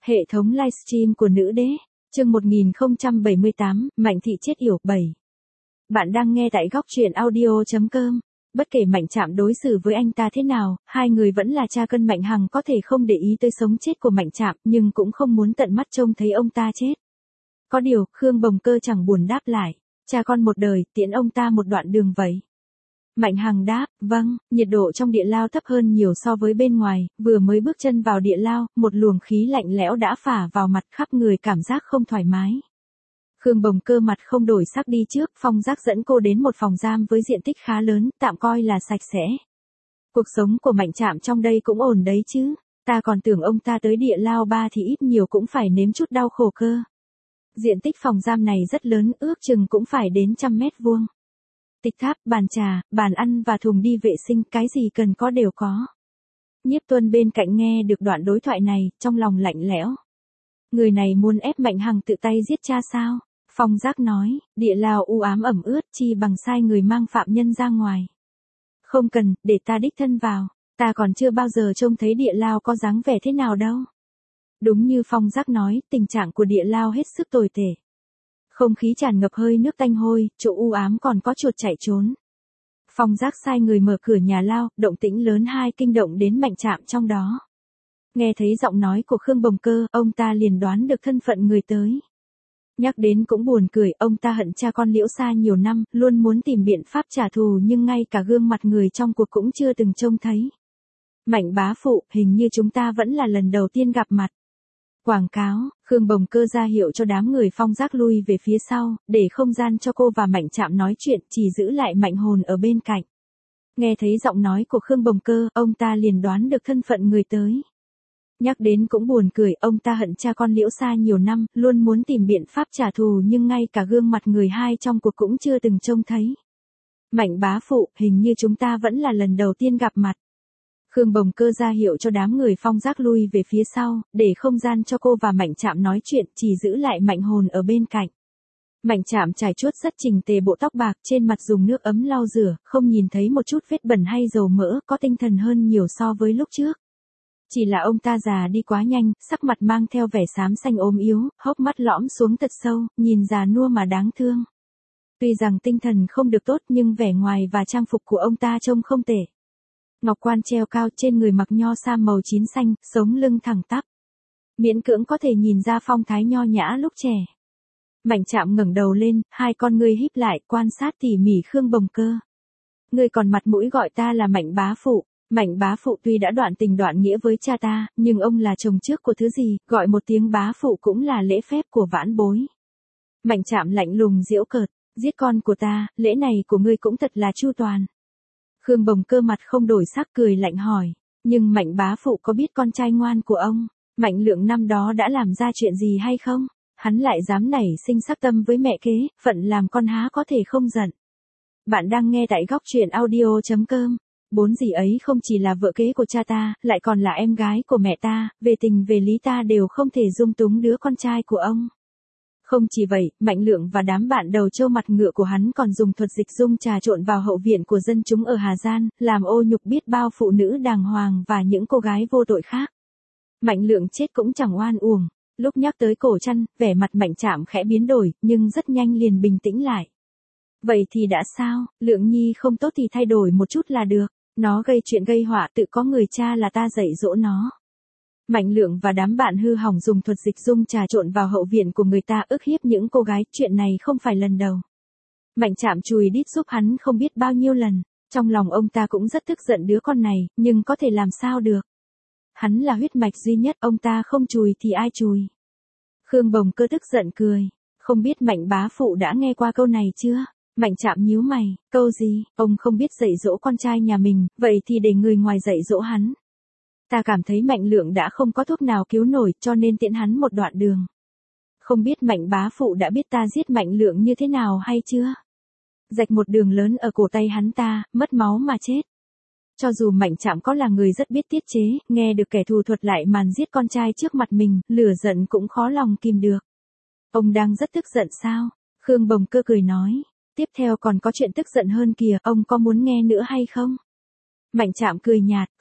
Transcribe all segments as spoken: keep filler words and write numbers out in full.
Hệ thống livestream của nữ đế, chương một nghìn không trăm bảy mươi tám, Mạnh Thị chết yểu, bảy. Bạn đang nghe tại góc truyện audio chấm com. Bất kể Mạnh Trạm đối xử với anh ta thế nào, hai người vẫn là cha cân Mạnh Hằng có thể không để ý tới sống chết của Mạnh Trạm, nhưng cũng không muốn tận mắt trông thấy ông ta chết. Có điều, Khương Bồng Cơ chẳng buồn đáp lại, cha con một đời, tiễn ông ta một đoạn đường vậy. Mạnh Hằng đáp, vâng. Nhiệt độ trong địa lao thấp hơn nhiều so với bên ngoài, vừa mới bước chân vào địa lao, một luồng khí lạnh lẽo đã phả vào mặt, khắp người cảm giác không thoải mái. Khương Bồng Cơ mặt không đổi sắc đi trước, Phong Giác dẫn cô đến một phòng giam với diện tích khá lớn, tạm coi là sạch sẽ. Cuộc sống của Mạnh Trạm trong đây cũng ổn đấy chứ, ta còn tưởng ông ta tới địa lao ba thì ít nhiều cũng phải nếm chút đau khổ cơ. Diện tích phòng giam này rất lớn, ước chừng cũng phải đến trăm mét vuông. Tịch tháp, bàn trà, bàn ăn và thùng đi vệ sinh, cái gì cần có đều có. Nhiếp Tuân bên cạnh nghe được đoạn đối thoại này, trong lòng lạnh lẽo. Người này muốn ép Mạnh Hằng tự tay giết cha sao? Phong Giác nói, địa lao u ám ẩm ướt, chi bằng sai người mang phạm nhân ra ngoài. Không cần, để ta đích thân vào, ta còn chưa bao giờ trông thấy địa lao có dáng vẻ thế nào đâu. Đúng như Phong Giác nói, tình trạng của địa lao hết sức tồi tệ. Không khí tràn ngập hơi nước tanh hôi, chỗ u ám còn có chuột chạy trốn. Phong Giác sai người mở cửa nhà lao, động tĩnh lớn hai kinh động đến Mạnh Trạm trong đó. Nghe thấy giọng nói của Khương Bồng Cơ, ông ta liền đoán được thân phận người tới. Nhắc đến cũng buồn cười, ông ta hận cha con Liễu Sa nhiều năm, luôn muốn tìm biện pháp trả thù nhưng ngay cả gương mặt người trong cuộc cũng chưa từng trông thấy. Mạnh bá phụ, hình như chúng ta vẫn là lần đầu tiên gặp mặt. Quảng cáo, Khương Bồng Cơ ra hiệu cho đám người Phong Giác lui về phía sau, để không gian cho cô và Mạnh Trạm nói chuyện, chỉ giữ lại Mạnh Hồn ở bên cạnh. Nghe thấy giọng nói của Khương Bồng Cơ, ông ta liền đoán được thân phận người tới. Nhắc đến cũng buồn cười, ông ta hận cha con Liễu Sa nhiều năm, luôn muốn tìm biện pháp trả thù nhưng ngay cả gương mặt người hai trong cuộc cũng chưa từng trông thấy. Mạnh bá phụ, hình như chúng ta vẫn là lần đầu tiên gặp mặt. Khương Bồng Cơ ra hiệu cho đám người Phong Giác lui về phía sau, để không gian cho cô và Mạnh Trạm nói chuyện, chỉ giữ lại Mạnh Hồn ở bên cạnh. Mạnh Trạm trải chuốt rất chỉnh tề bộ tóc bạc, trên mặt dùng nước ấm lau rửa, không nhìn thấy một chút vết bẩn hay dầu mỡ, có tinh thần hơn nhiều so với lúc trước. Chỉ là ông ta già đi quá nhanh, sắc mặt mang theo vẻ xám xanh ốm yếu, hốc mắt lõm xuống thật sâu, nhìn già nua mà đáng thương. Tuy rằng tinh thần không được tốt nhưng vẻ ngoài và trang phục của ông ta trông không tệ. Ngọc quan treo cao, trên người mặc nho sa màu chín xanh, sống lưng thẳng tắp. Miễn cưỡng có thể nhìn ra phong thái nho nhã lúc trẻ. Mạnh Trạm ngẩng đầu lên, hai con ngươi híp lại, quan sát tỉ mỉ Khương Bồng Cơ. Ngươi còn mặt mũi gọi ta là Mạnh bá phụ. Mạnh bá phụ tuy đã đoạn tình đoạn nghĩa với cha ta, nhưng ông là chồng trước của thứ gì, gọi một tiếng bá phụ cũng là lễ phép của vãn bối. Mạnh Trạm lạnh lùng giễu cợt, giết con của ta, lễ này của ngươi cũng thật là chu toàn. Khương Bồng Cơ mặt không đổi sắc cười lạnh hỏi, nhưng Mạnh bá phụ có biết con trai ngoan của ông, Mạnh Lượng năm đó đã làm ra chuyện gì hay không? Hắn lại dám nảy sinh sắc tâm với mẹ kế, phận làm con há có thể không giận. Bạn đang nghe tại góc truyện audio chấm com. Bốn dì ấy không chỉ là vợ kế của cha ta, lại còn là em gái của mẹ ta, về tình về lý ta đều không thể dung túng đứa con trai của ông. Không chỉ vậy, Mạnh Lượng và đám bạn đầu trâu mặt ngựa của hắn còn dùng thuật dịch dung trà trộn vào hậu viện của dân chúng ở Hà Giang, làm ô nhục biết bao phụ nữ đàng hoàng và những cô gái vô tội khác. Mạnh Lượng chết cũng chẳng oan uổng. Lúc nhắc tới Cổ Trăn, vẻ mặt Mạnh Trạm khẽ biến đổi, nhưng rất nhanh liền bình tĩnh lại. Vậy thì đã sao, Lượng nhi không tốt thì thay đổi một chút là được. Nó gây chuyện gây họa, tự có người cha là ta dạy dỗ nó. Mạnh Lượng và đám bạn hư hỏng dùng thuật dịch dung trà trộn vào hậu viện của người ta ức hiếp những cô gái, chuyện này không phải lần đầu. Mạnh Trạm chùi đít giúp hắn không biết bao nhiêu lần, trong lòng ông ta cũng rất tức giận đứa con này, nhưng có thể làm sao được. Hắn là huyết mạch duy nhất, ông ta không chùi thì ai chùi. Khương Bồng Cơ tức giận cười, không biết Mạnh bá phụ đã nghe qua câu này chưa? Mạnh Trạm nhíu mày, câu gì, ông không biết dạy dỗ con trai nhà mình, vậy thì để người ngoài dạy dỗ hắn. Ta cảm thấy Mạnh Lượng đã không có thuốc nào cứu nổi, cho nên tiễn hắn một đoạn đường. Không biết Mạnh bá phụ đã biết ta giết Mạnh Lượng như thế nào hay chưa? Rạch một đường lớn ở cổ tay hắn ta, mất máu mà chết. Cho dù Mạnh Trạm có là người rất biết tiết chế, nghe được kẻ thù thuật lại màn giết con trai trước mặt mình, lửa giận cũng khó lòng kìm được. Ông đang rất tức giận sao? Khương Bồng Cơ cười nói. Tiếp theo còn có chuyện tức giận hơn kìa, ông có muốn nghe nữa hay không? Mạnh Trạm cười nhạt,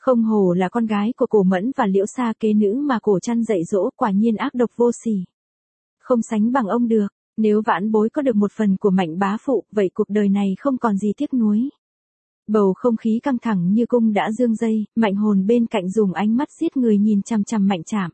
Không hổ là con gái của Cổ Mẫn và Liễu Sa kế nữ mà Cổ Trăn dạy dỗ, quả nhiên ác độc vô sỉ. Không sánh bằng ông được, nếu vãn bối có được một phần của Mạnh bá phụ, vậy cuộc đời này không còn gì tiếc nuối. Bầu không khí căng thẳng như cung đã dương dây, Mạnh Hồn bên cạnh dùng ánh mắt giết người nhìn chằm chằm Mạnh Trạm.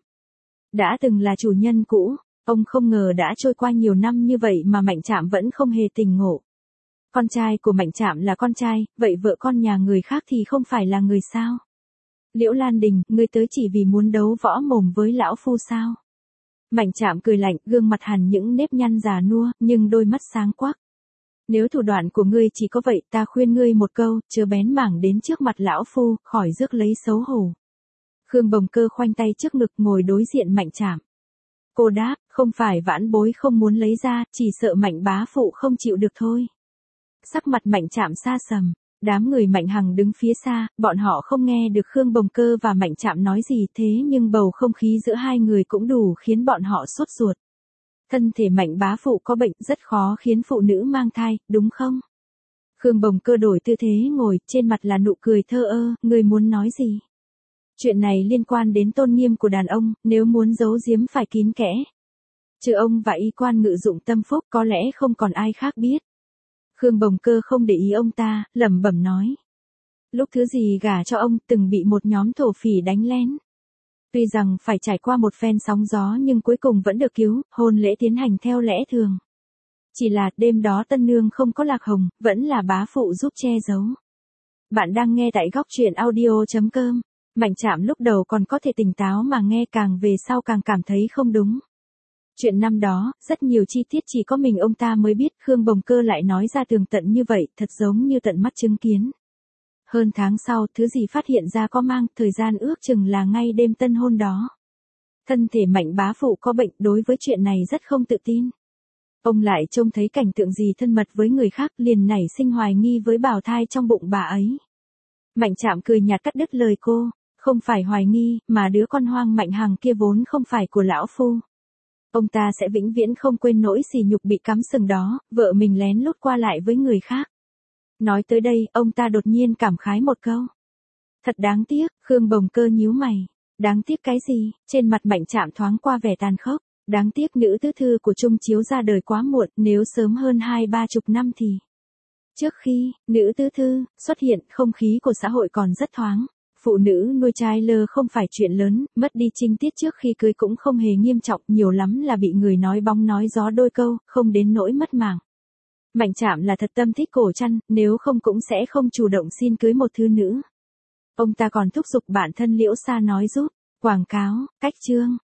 Đã từng là chủ nhân cũ, ông không ngờ đã trôi qua nhiều năm như vậy mà Mạnh Trạm vẫn không hề tỉnh ngộ. Con trai của Mạnh Trạm là con trai, vậy vợ con nhà người khác thì không phải là người sao? Liễu Lan Đình, ngươi tới chỉ vì muốn đấu võ mồm với lão phu sao? Mạnh Trạm cười lạnh, gương mặt hằn những nếp nhăn già nua, nhưng đôi mắt sáng quắc. Nếu thủ đoạn của ngươi chỉ có vậy, ta khuyên ngươi một câu, chớ bén mảng đến trước mặt lão phu, khỏi rước lấy xấu hổ. Khương Bồng Cơ khoanh tay trước ngực ngồi đối diện Mạnh Trạm. Cô đáp, không phải vãn bối không muốn lấy ra, chỉ sợ Mạnh bá phụ không chịu được thôi. Sắc mặt Mạnh Trạm xa sầm, đám người Mạnh Hằng đứng phía xa, bọn họ không nghe được Khương Bồng Cơ và Mạnh Trạm nói gì thế nhưng bầu không khí giữa hai người cũng đủ khiến bọn họ sốt ruột. Thân thể Mạnh bá phụ có bệnh rất khó khiến phụ nữ mang thai, đúng không? Khương Bồng Cơ đổi tư thế ngồi, trên mặt là nụ cười thơ ơ, người muốn nói gì? Chuyện này liên quan đến tôn nghiêm của đàn ông, nếu muốn giấu giếm phải kín kẽ. Trừ ông và y quan Ngự Dụng Tâm Phúc có lẽ không còn ai khác biết. Khương Bồng Cơ không để ý ông ta, lẩm bẩm nói. Lúc thứ gì gả cho ông từng bị một nhóm thổ phỉ đánh lén. Tuy rằng phải trải qua một phen sóng gió nhưng cuối cùng vẫn được cứu, hôn lễ tiến hành theo lẽ thường. Chỉ là đêm đó tân nương không có lạc hồng, vẫn là bá phụ giúp che giấu. Bạn đang nghe tại góc truyện audio chấm com. Mạnh Trạm lúc đầu còn có thể tỉnh táo mà nghe càng về sau càng cảm thấy không đúng. Chuyện năm đó, rất nhiều chi tiết chỉ có mình ông ta mới biết, Khương Bồng Cơ lại nói ra tường tận như vậy, thật giống như tận mắt chứng kiến. Hơn tháng sau, thứ gì phát hiện ra có mang, thời gian ước chừng là ngay đêm tân hôn đó. Thân thể Mạnh bá phụ có bệnh, đối với chuyện này rất không tự tin. Ông lại trông thấy cảnh tượng gì thân mật với người khác, liền nảy sinh hoài nghi với bào thai trong bụng bà ấy. Mạnh Trạm cười nhạt cắt đứt lời cô, không phải hoài nghi, mà đứa con hoang Mạnh Hằng kia vốn không phải của lão phu. Ông ta sẽ vĩnh viễn không quên nỗi sỉ nhục bị cắm sừng đó, vợ mình lén lút qua lại với người khác. Nói tới đây, ông ta đột nhiên cảm khái một câu. Thật đáng tiếc, Khương Bồng Cơ nhíu mày. Đáng tiếc cái gì? Trên mặt Mạnh Trạm thoáng qua vẻ tàn khốc. Đáng tiếc nữ tứ thư của Trung Chiếu ra đời quá muộn, nếu sớm hơn hai ba chục năm thì. Trước khi, nữ tứ thư xuất hiện, không khí của xã hội còn rất thoáng. Phụ nữ nuôi trai lơ không phải chuyện lớn, mất đi trinh tiết trước khi cưới cũng không hề nghiêm trọng, nhiều lắm là bị người nói bóng nói gió đôi câu, không đến nỗi mất mạng. Mạnh Trạm là thật tâm thích Cổ Trăn, nếu không cũng sẽ không chủ động xin cưới một thư nữ. Ông ta còn thúc giục bản thân Liễu Sa nói giúp, quảng cáo, cách chương,